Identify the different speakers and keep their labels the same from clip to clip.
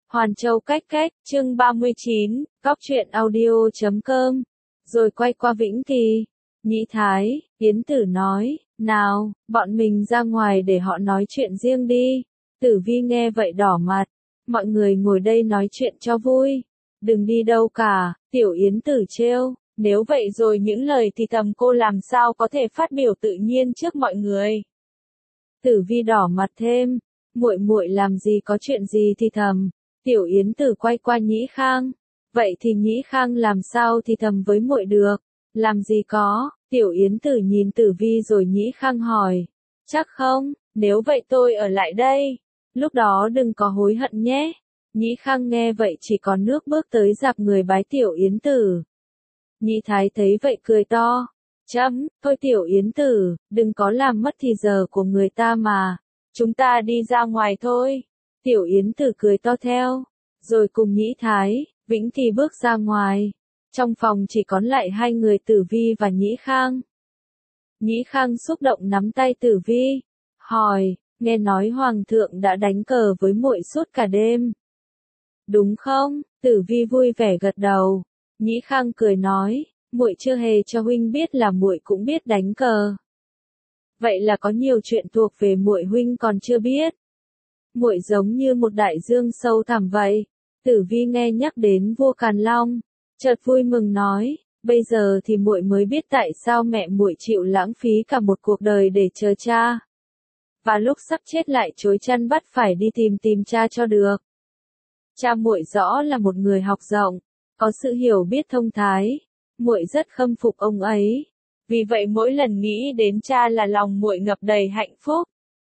Speaker 1: Hoàn Châu cách cách, chương 39, góc truyện audio.com. Rồi quay qua Vĩnh Kỳ. Nhĩ Thái, Yến Tử nói, nào, bọn mình ra ngoài để họ nói chuyện riêng đi. Tử Vi nghe vậy đỏ mặt, mọi người ngồi đây nói chuyện cho vui. Đừng đi đâu cả, Tiểu Yến Tử trêu, nếu vậy rồi những lời thì thầm cô làm sao có thể phát biểu tự nhiên trước mọi người. Tử Vi đỏ mặt thêm, muội muội làm gì có chuyện gì thì thầm. Tiểu Yến Tử quay qua Nhĩ Khang, vậy thì Nhĩ Khang làm sao thì thầm với muội được, làm gì có. Tiểu Yến Tử nhìn Tử Vi rồi Nhĩ Khang hỏi, chắc không, nếu vậy tôi ở lại đây, lúc đó đừng có hối hận nhé. Nhĩ Khang nghe vậy chỉ còn nước bước tới dạp người bái Tiểu Yến Tử. Nhĩ Thái thấy vậy cười to, thôi Tiểu Yến Tử, đừng có làm mất thì giờ của người ta mà, chúng ta đi ra ngoài thôi. Tiểu Yến Tử cười to theo, rồi cùng Nhĩ Thái, Vĩnh Kỳ bước ra ngoài. Trong phòng chỉ còn lại hai người Tử Vi và Nhĩ Khang. Nhĩ Khang xúc động nắm tay Tử Vi, hỏi, nghe nói Hoàng thượng đã đánh cờ với muội suốt cả đêm. Đúng không? Tử Vi vui vẻ gật đầu. Nhĩ Khang cười nói, muội chưa hề cho huynh biết là muội cũng biết đánh cờ. Vậy là có nhiều chuyện thuộc về muội huynh còn chưa biết. Muội giống như một đại dương sâu thẳm vậy. Tử Vi nghe nhắc đến vua Càn Long, chợt vui mừng nói, bây giờ thì muội mới biết tại sao mẹ muội chịu lãng phí cả một cuộc đời để chờ cha. Và lúc sắp chết lại chối chăn bắt phải đi tìm cha cho được. Cha muội rõ là một người học rộng, có sự hiểu biết thông thái, muội rất khâm phục ông ấy. Vì vậy mỗi lần nghĩ đến cha là lòng muội ngập đầy hạnh phúc.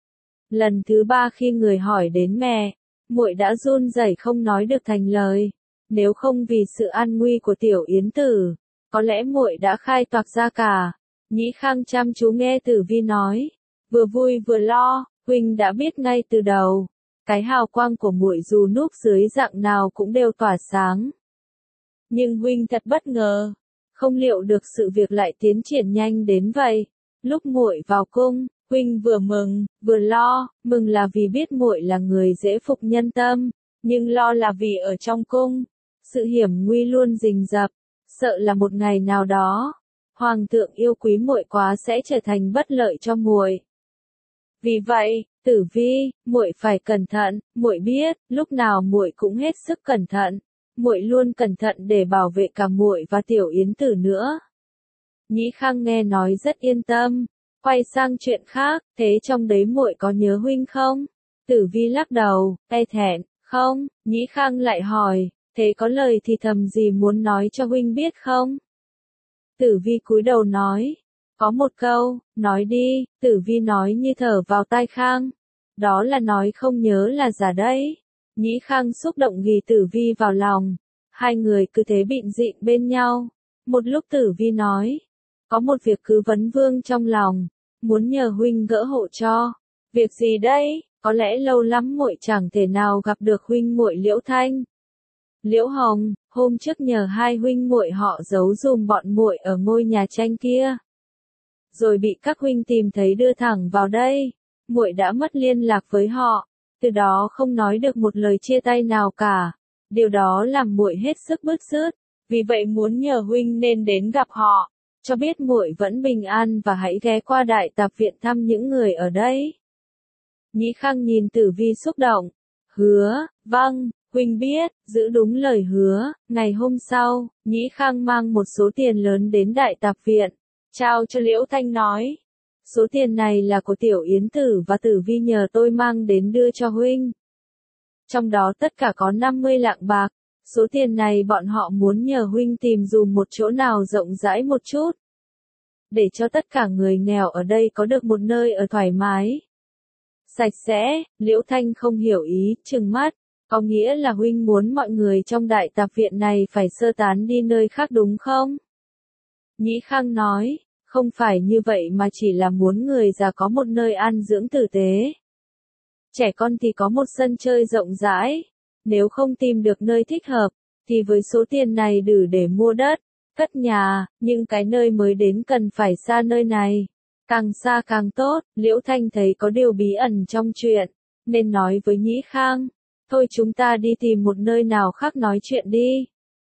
Speaker 1: Lần thứ ba khi người hỏi đến mẹ, muội đã run rẩy không nói được thành lời. Nếu không vì sự an nguy của Tiểu Yến Tử, có lẽ muội đã khai toạc ra cả. Nhĩ Khang chăm chú nghe Tử Vi nói, vừa vui vừa lo, huynh đã biết ngay từ đầu, cái hào quang của muội dù núp dưới dạng nào cũng đều tỏa sáng. Nhưng huynh thật bất ngờ, không liệu được sự việc lại tiến triển nhanh đến vậy. Lúc muội vào cung, huynh vừa mừng, vừa lo, mừng là vì biết muội là người dễ phục nhân tâm, nhưng lo là vì ở trong cung, sự hiểm nguy luôn rình rập, sợ là một ngày nào đó, Hoàng thượng yêu quý muội quá sẽ trở thành bất lợi cho muội. Vì vậy, Tử Vi, muội phải cẩn thận, muội biết, lúc nào muội cũng hết sức cẩn thận, muội luôn cẩn thận để bảo vệ cả muội và Tiểu Yến Tử nữa. Nhĩ Khang nghe nói rất yên tâm, quay sang chuyện khác, thế trong đấy muội có nhớ huynh không? Tử Vi lắc đầu, e thẹn, không. Nhĩ Khang lại hỏi, thế có lời thì thầm gì muốn nói cho huynh biết không? Tử Vi cúi đầu nói, có một câu, nói đi. Tử Vi nói như thở vào tai Khang, đó là nói không nhớ là giả đấy. Nhĩ Khang xúc động ghì Tử Vi vào lòng, hai người cứ thế bịn rịn bên nhau. Một lúc Tử Vi nói, có một việc cứ vấn vương trong lòng, muốn nhờ huynh gỡ hộ cho. Việc gì đây? Có lẽ lâu lắm muội chẳng thể nào gặp được huynh muội Liễu Thanh, Liễu Hồng, hôm trước nhờ hai huynh muội họ giấu dùm bọn muội ở ngôi nhà tranh kia, rồi bị các huynh tìm thấy đưa thẳng vào đây. Muội đã mất liên lạc với họ, từ đó không nói được một lời chia tay nào cả. Điều đó làm muội hết sức bứt rứt, vì vậy muốn nhờ huynh nên đến gặp họ, cho biết muội vẫn bình an và hãy ghé qua Đại Tạp Viện thăm những người ở đây. Nhĩ Khang nhìn Tử Vi xúc động, hứa, vâng, huynh biết, giữ đúng lời hứa. Ngày hôm sau, Nhĩ Khang mang một số tiền lớn đến Đại Tạp Viện, trao cho Liễu Thanh nói, số tiền này là của Tiểu Yến Tử và Tử Vi nhờ tôi mang đến đưa cho huynh. Trong đó tất cả có 50 lạng bạc, số tiền này bọn họ muốn nhờ huynh tìm dùm một chỗ nào rộng rãi một chút, để cho tất cả người nghèo ở đây có được một nơi ở thoải mái, sạch sẽ. Liễu Thanh không hiểu ý, trừng mắt, có nghĩa là huynh muốn mọi người trong Đại Tạp Viện này phải sơ tán đi nơi khác đúng không? Nhĩ Khang nói, không phải như vậy mà chỉ là muốn người già có một nơi an dưỡng tử tế. Trẻ con thì có một sân chơi rộng rãi, nếu không tìm được nơi thích hợp, thì với số tiền này đủ để mua đất, cất nhà, nhưng cái nơi mới đến cần phải xa nơi này. Càng xa càng tốt. Liễu Thanh thấy có điều bí ẩn trong chuyện, nên nói với Nhĩ Khang, thôi chúng ta đi tìm một nơi nào khác nói chuyện đi.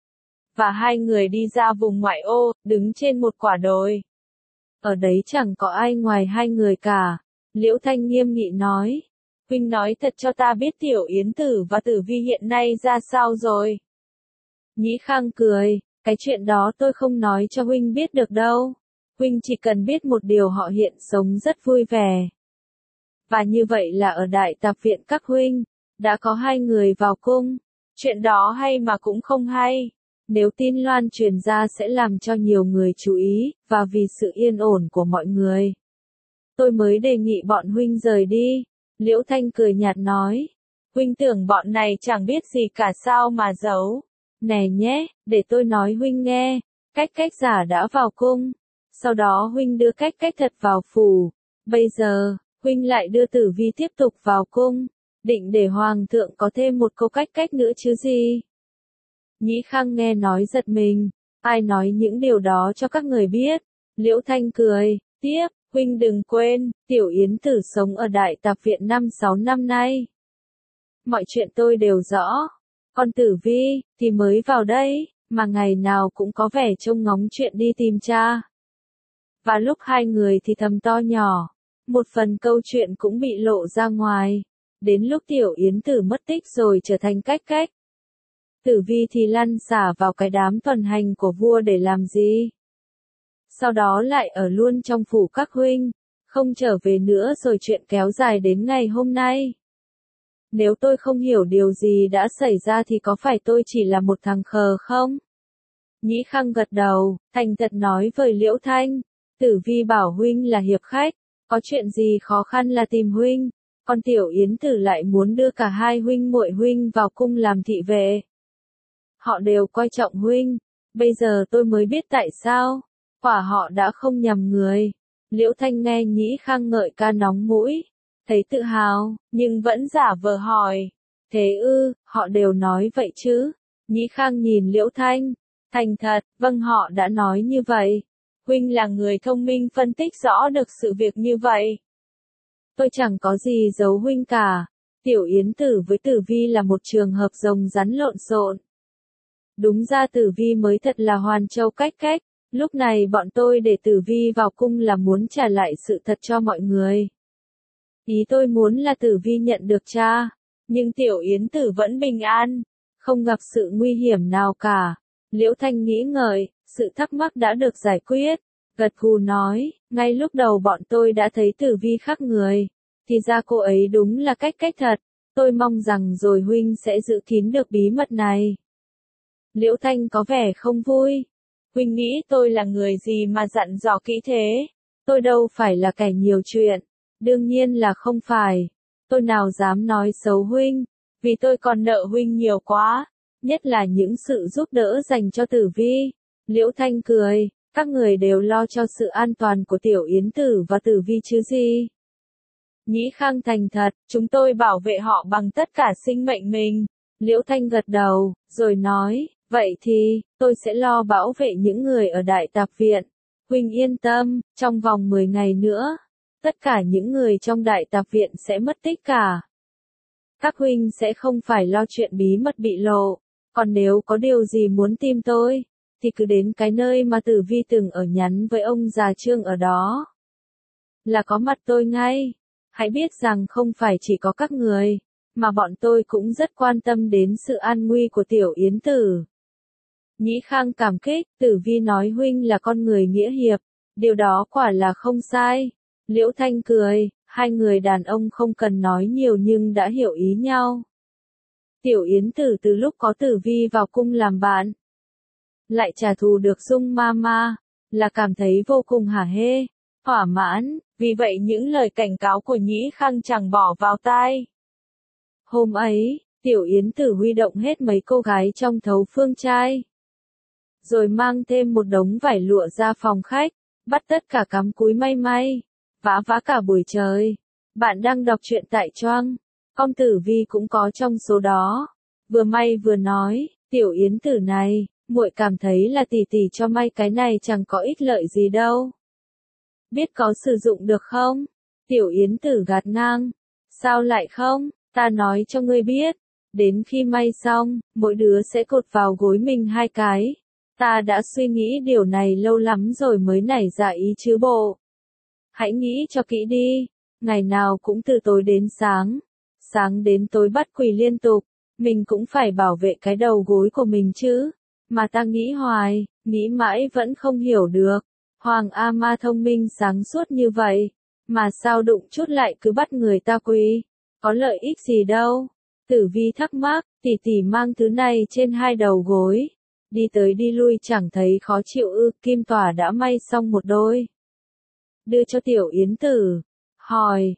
Speaker 1: Và hai người đi ra vùng ngoại ô, đứng trên một quả đồi. Ở đấy chẳng có ai ngoài hai người cả. Liễu Thanh nghiêm nghị nói. Huynh nói thật cho ta biết Tiểu Yến Tử và Tử Vi hiện nay ra sao rồi. Nhĩ Khang cười, cái chuyện đó tôi không nói cho Huynh biết được đâu. Huynh chỉ cần biết một điều, họ hiện sống rất vui vẻ. Và như vậy là ở Đại Tạp Viện các Huynh, đã có hai người vào cung. Chuyện đó hay mà cũng không hay. Nếu tin loan truyền ra sẽ làm cho nhiều người chú ý, và vì sự yên ổn của mọi người. Tôi mới đề nghị bọn Huynh rời đi. Liễu Thanh cười nhạt nói. Huynh tưởng bọn này chẳng biết gì cả sao mà giấu. Nè nhé, để tôi nói Huynh nghe. Cách giả đã vào cung. Sau đó Huynh đưa cách thật vào phủ. Bây giờ, Huynh lại đưa Tử Vi tiếp tục vào cung. Định để Hoàng thượng có thêm một câu cách nữa chứ gì. Nhĩ Khang nghe nói giật mình. Ai nói những điều đó cho các người biết? Liễu Thanh cười. Tiếp, Huynh đừng quên, Tiểu Yến Tử sống ở Đại Tạp Viện 5-6 năm nay. Mọi chuyện tôi đều rõ. Còn Tử Vi, thì mới vào đây, mà ngày nào cũng có vẻ trông ngóng chuyện đi tìm cha. Và lúc hai người thì thầm to nhỏ, một phần câu chuyện cũng bị lộ ra ngoài. Đến lúc Tiểu Yến Tử mất tích rồi trở thành cách. Tử Vi thì lăn xả vào cái đám tuần hành của vua để làm gì? Sau đó lại ở luôn trong phủ các huynh, không trở về nữa rồi chuyện kéo dài đến ngày hôm nay. Nếu tôi không hiểu điều gì đã xảy ra thì có phải tôi chỉ là một thằng khờ không? Nhĩ Khang gật đầu, thành thật nói với Liễu Thanh, Tử Vi bảo huynh là hiệp khách, có chuyện gì khó khăn là tìm huynh, còn Tiểu Yến Tử lại muốn đưa cả hai huynh muội huynh vào cung làm thị vệ. Họ đều coi trọng huynh, bây giờ tôi mới biết tại sao. Quả họ đã không nhầm người. Liễu Thanh nghe Nhĩ Khang ngợi ca nóng mũi, thấy tự hào, nhưng vẫn giả vờ hỏi. Thế ư, họ đều nói vậy chứ? Nhĩ Khang nhìn Liễu Thanh, thành thật, vâng họ đã nói như vậy. Huynh là người thông minh phân tích rõ được sự việc như vậy. Tôi chẳng có gì giấu huynh cả. Tiểu Yến Tử với Tử Vi là một trường hợp rồng rắn lộn xộn. Đúng ra Tử Vi mới thật là Hoàn Châu cách. Lúc này bọn tôi để Tử Vi vào cung là muốn trả lại sự thật cho mọi người. Ý tôi muốn là Tử Vi nhận được cha, nhưng Tiểu Yến Tử vẫn bình an, không gặp sự nguy hiểm nào cả. Liễu Thanh nghĩ ngợi, sự thắc mắc đã được giải quyết, gật gù nói, ngay lúc đầu bọn tôi đã thấy Tử Vi khác người, thì ra cô ấy đúng là cách thật, tôi mong rằng rồi huynh sẽ giữ kín được bí mật này. Liễu Thanh có vẻ không vui. Huynh nghĩ tôi là người gì mà dặn dò kỹ thế? Tôi đâu phải là kẻ nhiều chuyện. Đương nhiên là không phải. Tôi nào dám nói xấu huynh, vì tôi còn nợ huynh nhiều quá, nhất là những sự giúp đỡ dành cho Tử Vi. Liễu Thanh cười, các người đều lo cho sự an toàn của Tiểu Yến Tử và Tử Vi chứ gì. Nhĩ Khang thành thật, chúng tôi bảo vệ họ bằng tất cả sinh mệnh mình. Liễu Thanh gật đầu, rồi nói, vậy thì, tôi sẽ lo bảo vệ những người ở Đại Tạp Viện. Huynh yên tâm, trong vòng 10 ngày nữa, tất cả những người trong Đại Tạp Viện sẽ mất tích cả. Các huynh sẽ không phải lo chuyện bí mật bị lộ, còn nếu có điều gì muốn tìm tôi, thì cứ đến cái nơi mà Tử Vi từng ở nhắn với ông già Trương ở đó. Là có mặt tôi ngay. Hãy biết rằng không phải chỉ có các người, mà bọn tôi cũng rất quan tâm đến sự an nguy của Tiểu Yến Tử. Nhĩ Khang cảm kích, Tử Vi nói huynh là con người nghĩa hiệp, điều đó quả là không sai. Liễu Thanh cười, hai người đàn ông không cần nói nhiều nhưng đã hiểu ý nhau. Tiểu Yến Tử từ lúc có Tử Vi vào cung làm bạn, lại trả thù được Dung Mama, là cảm thấy vô cùng hả hê, thỏa mãn, vì vậy những lời cảnh cáo của Nhĩ Khang chẳng bỏ vào tai. Hôm ấy, Tiểu Yến Tử huy động hết mấy cô gái trong Thấu Phương trai, rồi mang thêm một đống vải lụa ra phòng khách, bắt tất cả cắm cúi may, vã cả buổi trời. Bạn đang đọc truyện tại Choang, con Tử Vi cũng có trong số đó. Vừa may vừa nói, Tiểu Yến Tử này, muội cảm thấy là tỷ tỷ cho may cái này chẳng có ích lợi gì đâu. Biết có sử dụng được không? Tiểu Yến Tử gạt ngang. Sao lại không? Ta nói cho ngươi biết. đến khi may xong, mỗi đứa sẽ cột vào gối mình 2 cái. Ta đã suy nghĩ điều này lâu lắm rồi mới nảy ra ý chứ bộ. Hãy nghĩ cho kỹ đi, ngày nào cũng từ tối đến sáng, sáng đến tối bắt quỳ liên tục, mình cũng phải bảo vệ cái đầu gối của mình chứ. Mà ta nghĩ hoài, nghĩ mãi vẫn không hiểu được. Hoàng A Ma thông minh sáng suốt như vậy, mà sao đụng chút lại cứ bắt người ta quỳ, có lợi ích gì đâu. Tử Vi thắc mắc, tỷ tỷ mang thứ này trên 2 đầu gối, đi tới đi lui chẳng thấy khó chịu ư? Kim Tỏa đã may xong một đôi, đưa cho Tiểu Yến Tử, hỏi,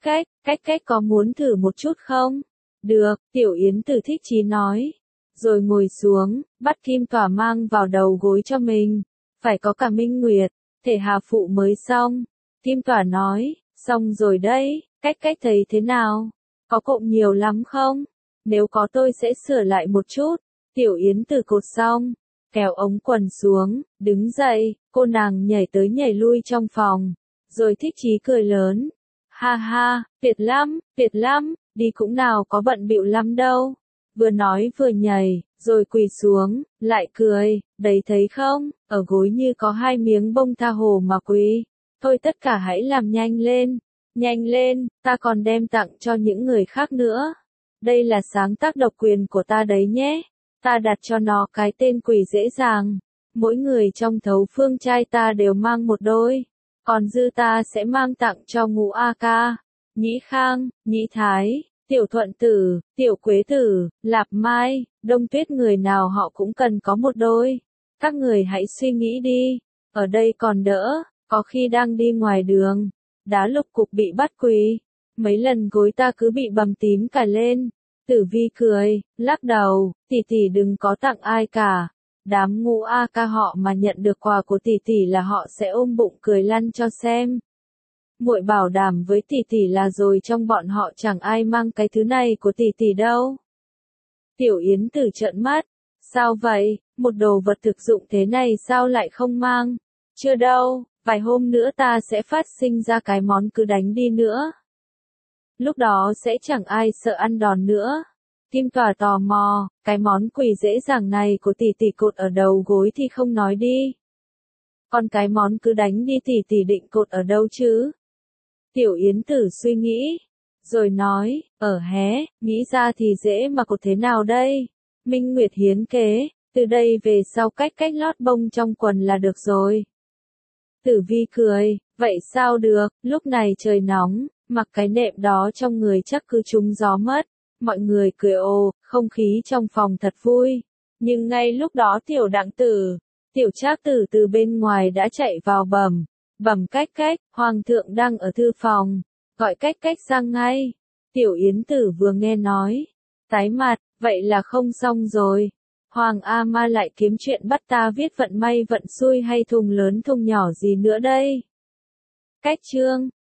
Speaker 1: cách có muốn thử một chút không? Được, Tiểu Yến Tử thích chí nói, rồi ngồi xuống, bắt Kim Tỏa mang vào đầu gối cho mình, phải có cả minh nguyệt, thể hà phụ mới xong. Kim Tỏa nói, xong rồi đấy, cách thấy thế nào? Có cộm nhiều lắm không? Nếu có tôi sẽ sửa lại một chút. Tiểu Yến Tử cột xong, kéo ống quần xuống, đứng dậy, cô nàng nhảy tới nhảy lui trong phòng, rồi thích chí cười lớn. Ha ha, tuyệt lắm, đi cũng nào có bận bịu lắm đâu. Vừa nói vừa nhảy, rồi quỳ xuống, lại cười, đấy thấy không, ở gối như có 2 miếng bông tha hồ mà quỳ. Thôi tất cả hãy làm nhanh lên, ta còn đem tặng cho những người khác nữa. Đây là sáng tác độc quyền của ta đấy nhé. Ta đặt cho nó cái tên quỷ dễ dàng. Mỗi người trong thấu phương trai ta đều mang một đôi. Còn dư ta sẽ mang tặng cho Ngũ A Ca, Nhĩ Khang, Nhĩ Thái, Tiểu Thuận Tử, Tiểu Quế Tử, Lạp Mai, Đông Tuyết, người nào họ cũng cần có một đôi. Các người hãy suy nghĩ đi. Ở đây còn đỡ, có khi đang đi ngoài đường, đá lục cục bị bắt quỳ. Mấy lần gối ta cứ bị bầm tím cả lên. Tử Vi cười, lắc đầu, tỷ tỷ đừng có tặng ai cả. Đám Ngũ A Ca họ mà nhận được quà của tỷ tỷ là họ sẽ ôm bụng cười lăn cho xem. Muội bảo đảm với tỷ tỷ là rồi trong bọn họ chẳng ai mang cái thứ này của tỷ tỷ đâu. Tiểu Yến Tử trợn mắt, sao vậy, một đồ vật thực dụng thế này sao lại không mang? Chưa đâu, vài hôm nữa ta sẽ phát sinh ra cái món cứ đánh đi nữa. Lúc đó sẽ chẳng ai sợ ăn đòn nữa. Kim Tỏa tò mò, cái món quỷ dễ dàng này của tỷ tỷ cột ở đầu gối thì không nói đi. Còn cái món cứ đánh đi tỷ tỷ định cột ở đâu chứ? Tiểu Yến Tử suy nghĩ, rồi nói, nghĩ ra thì dễ mà cột thế nào đây? Minh Nguyệt hiến kế, từ đây về sau cách lót bông trong quần là được rồi. Tử Vi cười, vậy sao được, lúc này trời nóng, mặc cái nệm đó trong người chắc cứ trúng gió mất. Mọi người cười ồ, không khí trong phòng thật vui. Nhưng ngay lúc đó Tiểu Đặng Tử, Tiểu Trác Tử từ bên ngoài đã chạy vào bẩm cách, Hoàng thượng đang ở thư phòng, gọi cách sang ngay. Tiểu Yến Tử vừa nghe nói, tái mặt, vậy là không xong rồi. Hoàng A Ma lại kiếm chuyện bắt ta viết vận may vận xui hay thùng lớn thùng nhỏ gì nữa đây? Cách chương